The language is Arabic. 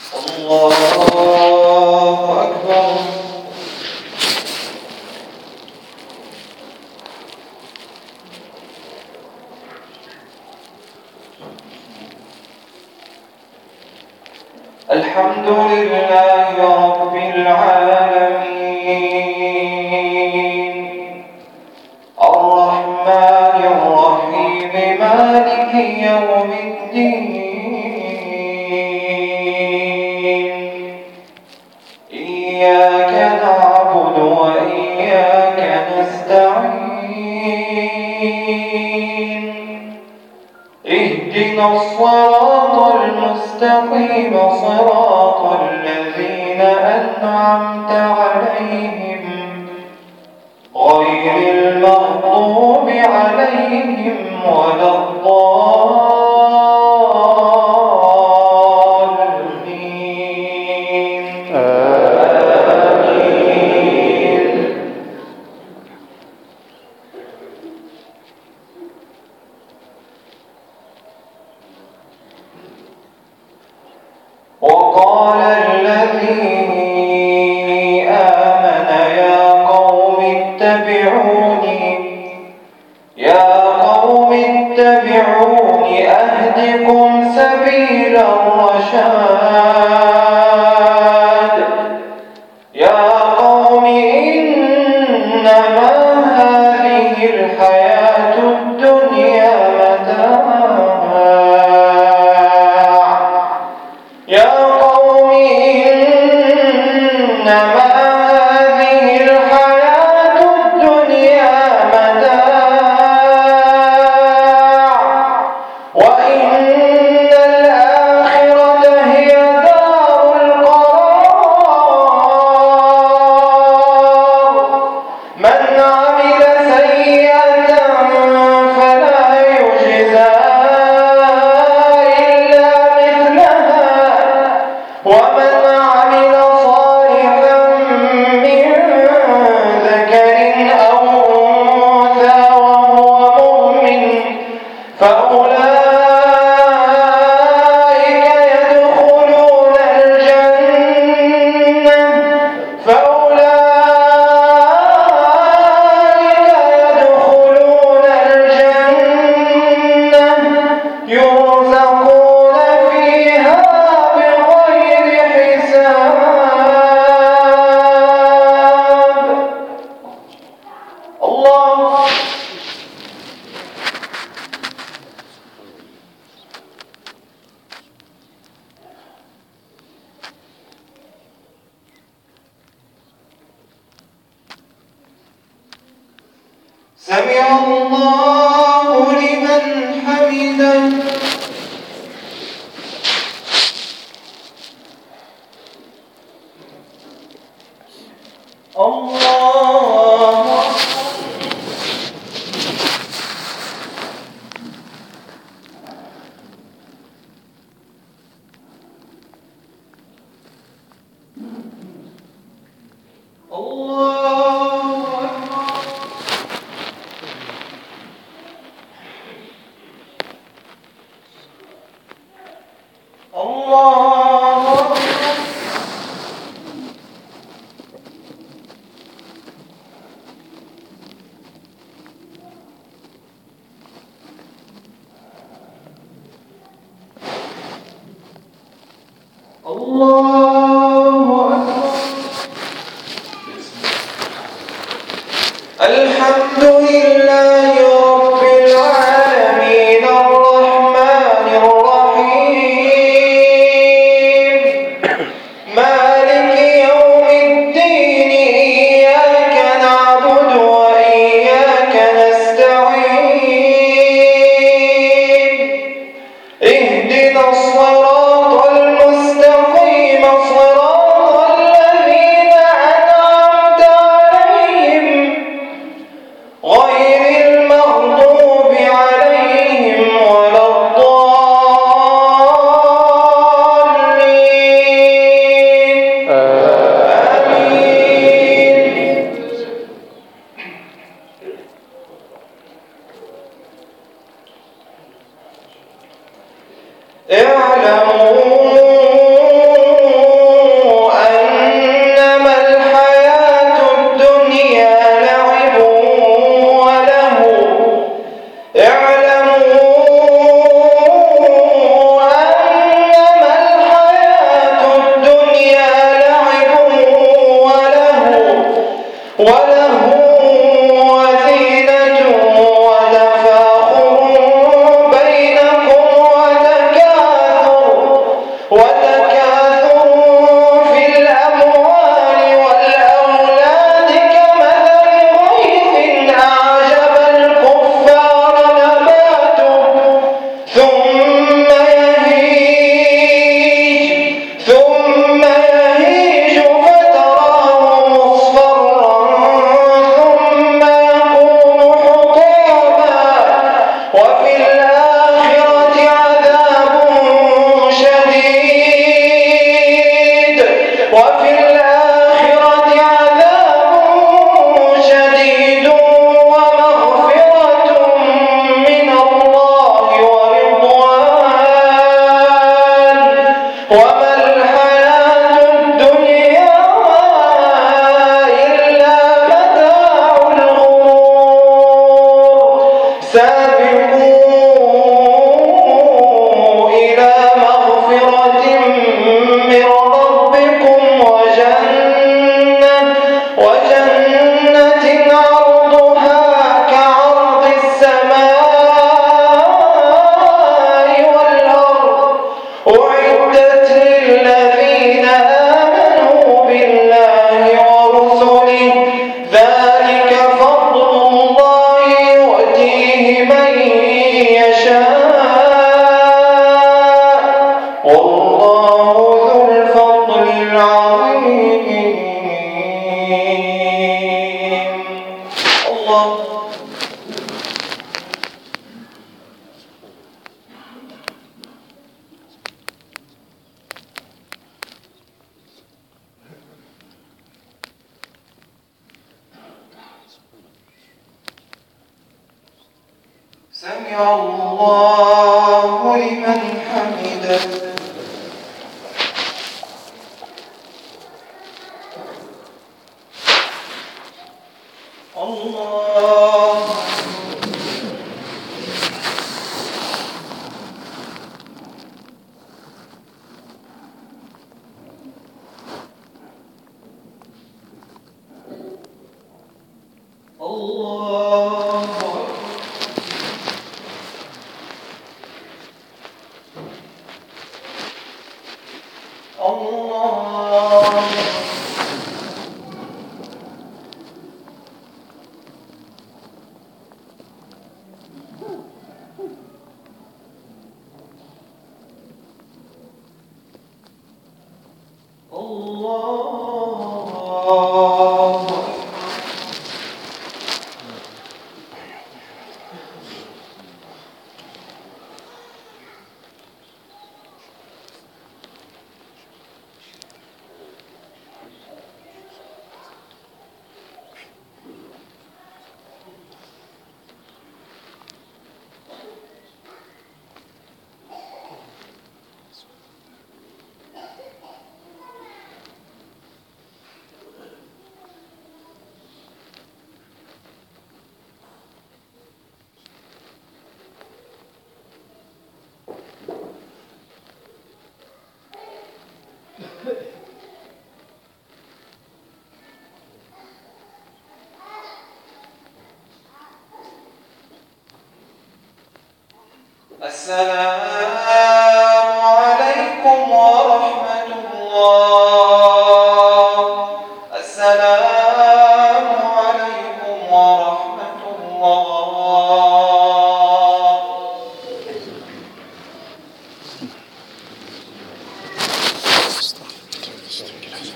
الله أكبر. الحمد لله رب العالمين الرحمن الرحيم مالك يوم الدين إياك نعبد وإياك نستعين اهدنا الصراط المستقيم صراط الذين أنعمت عليهم غير المغضوب عليهم ولا الضالين آمين. وقال الذي آمن يا قوم اتبعوني أهدكم سبيل الرشاد. يا قوم إنما هذه الحياة الدنيا متاع. يا قوم إنما هذه الحياة الدنيا متاع وإن الآخرة هي دار القرار. من عمل سيئة فلا يجزى إلا مثلها ومن عمل صالحا من ذكر أو أنثى وهو مؤمن فأولئك يدخلون الجنة يرزقون فيها بغير حساب. الله. سمع الله لمن حمده. الله. الحمد لله رب العالمين الرحمن الرحيم مالك يوم الدين إياك نعبد وإياك نستعين اهدنا الصراط المستقيم صراط الذين أنعمت عليهم غير المغضوب عليهم ولا الضالين آمين. اعلموا وما الحياة الدنيا إلا متاع الغرور سابقوا إلى مغفرة من ربكم وجنة عرضها كعرض السماء والأرض أعدت للذين آمنوا بالله ورسله ذلك فضل الله يؤتيه من يشاء والله ذو الفضل العظيم. الله سمع الله لمن حمده. الله الله السلام عليكم ورحمة الله. السلام عليكم ورحمة الله.